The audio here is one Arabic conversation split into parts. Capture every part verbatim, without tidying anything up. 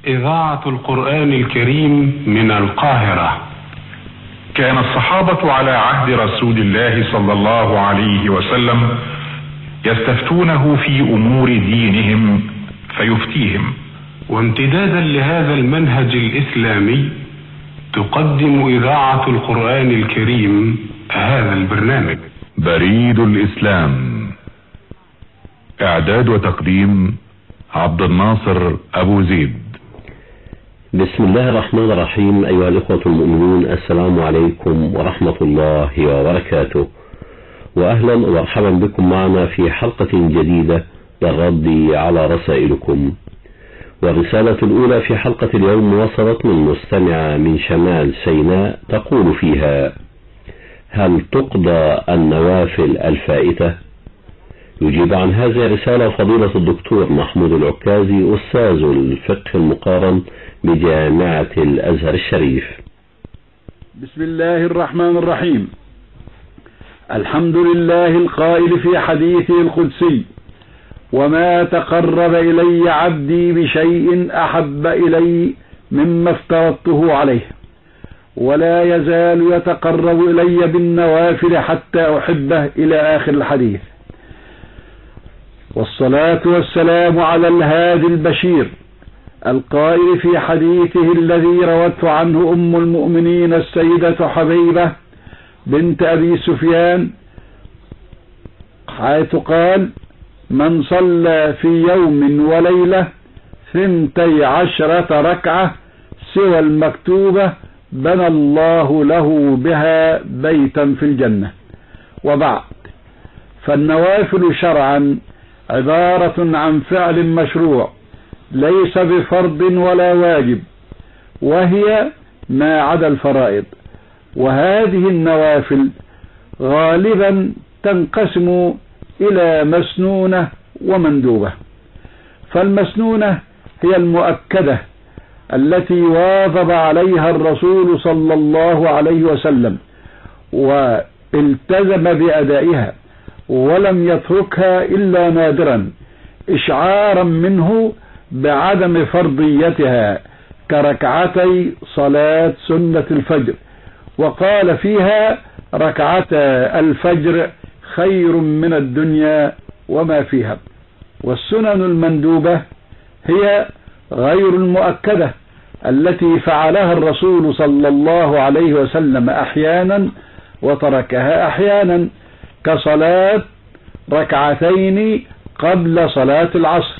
إذاعة القرآن الكريم من القاهرة. كان الصحابة على عهد رسول الله صلى الله عليه وسلم يستفتونه في أمور دينهم فيفتيهم، وامتدادا لهذا المنهج الإسلامي تقدم إذاعة القرآن الكريم هذا البرنامج. بريد الإسلام. إعداد وتقديم عبد الناصر أبو زيد. بسم الله الرحمن الرحيم. أيها الإخوة المؤمنون، السلام عليكم ورحمة الله وبركاته، وأهلا ومرحبا بكم معنا في حلقة جديدة للرد على رسائلكم. والرسالة الأولى في حلقة اليوم وصلت من مستمعة من شمال سيناء تقول فيها: هل تقضى النوافل الفائتة؟ يجيب عن هذه الرسالة فضيلة الدكتور محمود العكازي، أستاذ الفقه المقارن بجامعة الأزهر الشريف. بسم الله الرحمن الرحيم. الحمد لله القائل في حديثه القدسي: وما تقرب إلي عبدي بشيء أحب إلي مما افترضته عليه، ولا يزال يتقرب إلي بالنوافل حتى أحبه، إلى آخر الحديث. والصلاة والسلام على الهادي البشير القائل في حديثه الذي روته عنه أم المؤمنين السيدة حبيبة بنت أبي سفيان، حيث قال: من صلى في يوم وليلة ثنتي عشرة ركعة سوى المكتوبة بنى الله له بها بيتا في الجنة. وبعد، فالنوافل شرعا عبارة عن فعل مشروع ليس بفرض ولا واجب، وهي ما عدا الفرائض. وهذه النوافل غالبا تنقسم إلى مسنونة ومندوبة. فالمسنونة هي المؤكدة التي واظب عليها الرسول صلى الله عليه وسلم والتزم بأدائها ولم يتركها إلا نادرا إشعارا منه بعدم فرضيتها، كركعتي صلاة سنة الفجر، وقال فيها: ركعتا الفجر خير من الدنيا وما فيها. والسنن المندوبة هي غير المؤكدة التي فعلها الرسول صلى الله عليه وسلم أحيانا وتركها أحيانا، كصلاة ركعتين قبل صلاة العصر.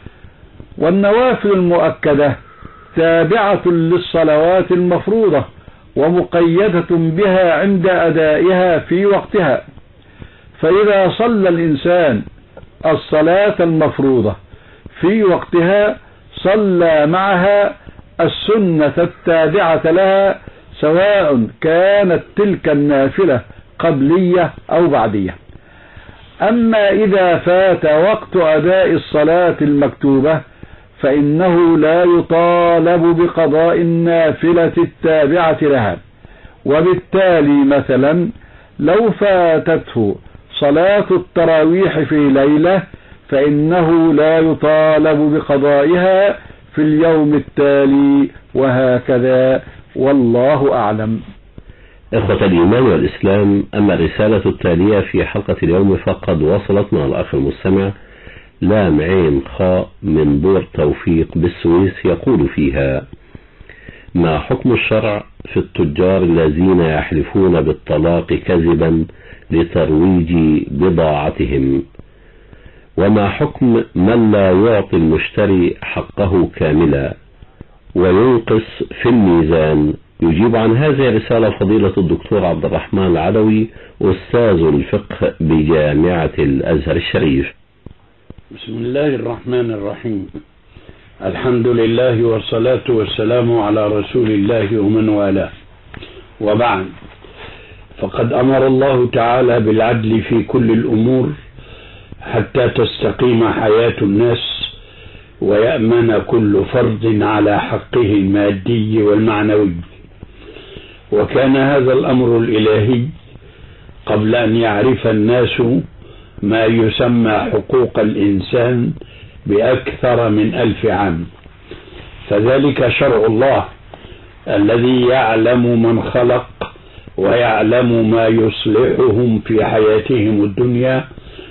والنوافل المؤكدة تابعة للصلوات المفروضة ومقيدة بها عند أدائها في وقتها. فإذا صلى الإنسان الصلاة المفروضة في وقتها صلى معها السنة التابعة لها، سواء كانت تلك النافلة قبلية أو بعدية. أما إذا فات وقت أداء الصلاة المكتوبة فإنه لا يطالب بقضاء النافلة التابعة لها. وبالتالي مثلا لو فاتته صلاة التراويح في ليلة فإنه لا يطالب بقضائها في اليوم التالي، وهكذا، والله أعلم. إخوة الإيمان والإسلام، أما الرسالة التالية في حلقة اليوم فقد وصلت من الأخ المستمع لام عين خاء من بور توفيق بالسويس، يقول فيها: ما حكم الشرع في التجار الذين يحلفون بالطلاق كذبا لترويج بضاعتهم؟ وما حكم من لا يعطي المشتري حقه كاملا وينقص في الميزان؟ يجيب عن هذه الرسالة فضيلة الدكتور عبد الرحمن العدوي، أستاذ الفقه بجامعة الأزهر الشريف. بسم الله الرحمن الرحيم. الحمد لله والصلاة والسلام على رسول الله ومن والاه، وبعد، فقد أمر الله تعالى بالعدل في كل الأمور حتى تستقيم حياة الناس ويأمن كل فرد على حقه المادي والمعنوي. وكان هذا الأمر الإلهي قبل أن يعرف الناس ما يسمى حقوق الإنسان بأكثر من ألف عام. فذلك شرع الله الذي يعلم من خلق ويعلم ما يصلحهم في حياتهم الدنيا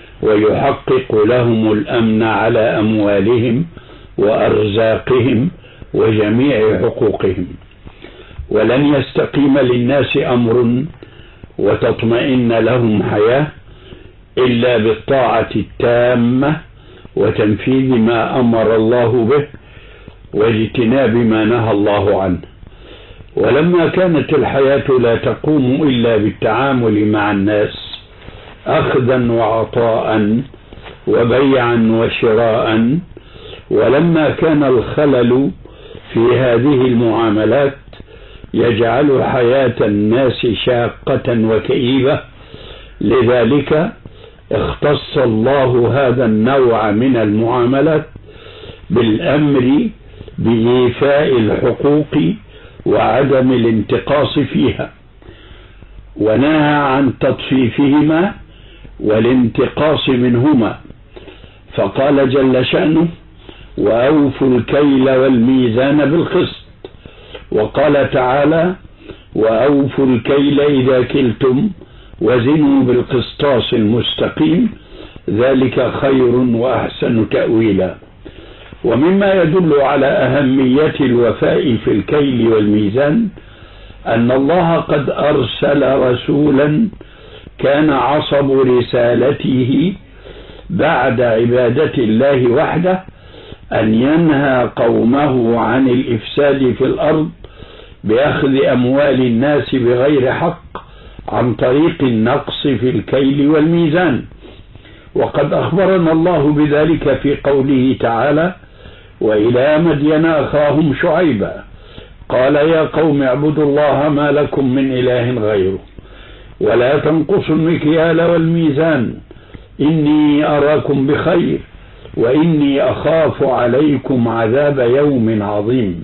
ويحقق لهم الأمن على أموالهم وأرزاقهم وجميع حقوقهم. ولن يستقيم للناس أمر وتطمئن لهم حياة إلا بالطاعة التامة وتنفيذ ما أمر الله به واجتناب ما نهى الله عنه. ولما كانت الحياة لا تقوم إلا بالتعامل مع الناس أخذا وعطاء وبيعا وشراء، ولما كان الخلل في هذه المعاملات يجعل حياة الناس شاقة وكئيبة، لذلك اختص الله هذا النوع من المعاملات بالأمر بإيفاء الحقوق وعدم الانتقاص فيها، ونهى عن تطفيفهما والانتقاص منهما، فقال جل شأنه: وأوفوا الكيل والميزان بالقسط. وقال تعالى: وأوفوا الكيل إذا كلتم وزنوا بالقسطاس المستقيم ذلك خير وأحسن تأويلا. ومما يدل على أهمية الوفاء في الكيل والميزان أن الله قد أرسل رسولا كان عصب رسالته بعد عبادة الله وحده أن ينهى قومه عن الإفساد في الأرض بأخذ أموال الناس بغير حق عن طريق النقص في الكيل والميزان. وقد أخبرنا الله بذلك في قوله تعالى: وإلى مدين أخاهم شعيبا قال يا قوم اعبدوا الله ما لكم من إله غيره ولا تنقصوا المكيال والميزان إني أراكم بخير وإني أخاف عليكم عذاب يوم عظيم.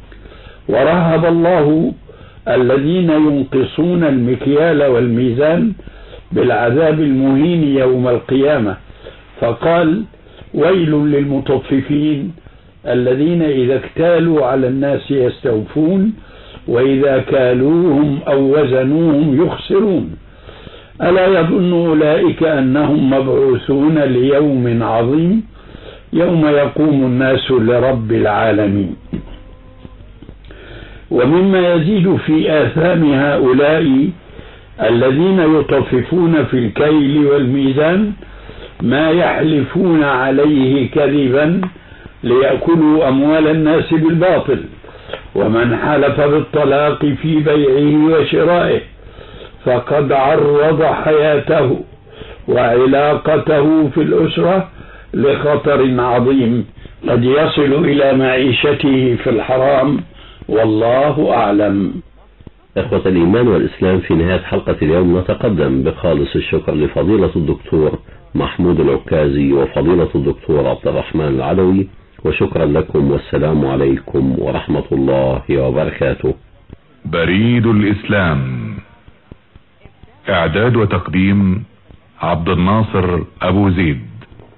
ورهب الله الذين ينقصون المكيال والميزان بالعذاب المهين يوم القيامة، فقال: ويل للمطففين الذين إذا اكتالوا على الناس يستوفون وإذا كالوهم أو وزنوهم يخسرون. ألا يظن أولئك أنهم مبعوثون ليوم عظيم يوم يقوم الناس لرب العالمين. ومما يزيد في آثام هؤلاء الذين يطففون في الكيل والميزان ما يحلفون عليه كذبا ليأكلوا أموال الناس بالباطل، ومن حلف بالطلاق في بيعه وشرائه فقد عرض حياته وعلاقته في الأسرة لخطر عظيم قد يصل إلى معيشته في الحرام، والله أعلم. إخوة الإيمان والإسلام، في نهاية حلقة اليوم نتقدم بخالص الشكر لفضيلة الدكتور محمود العكازي وفضيلة الدكتور عبد الرحمن العلوي، وشكرا لكم، والسلام عليكم ورحمة الله وبركاته. بريد الإسلام، إعداد وتقديم عبد الناصر أبو زيد.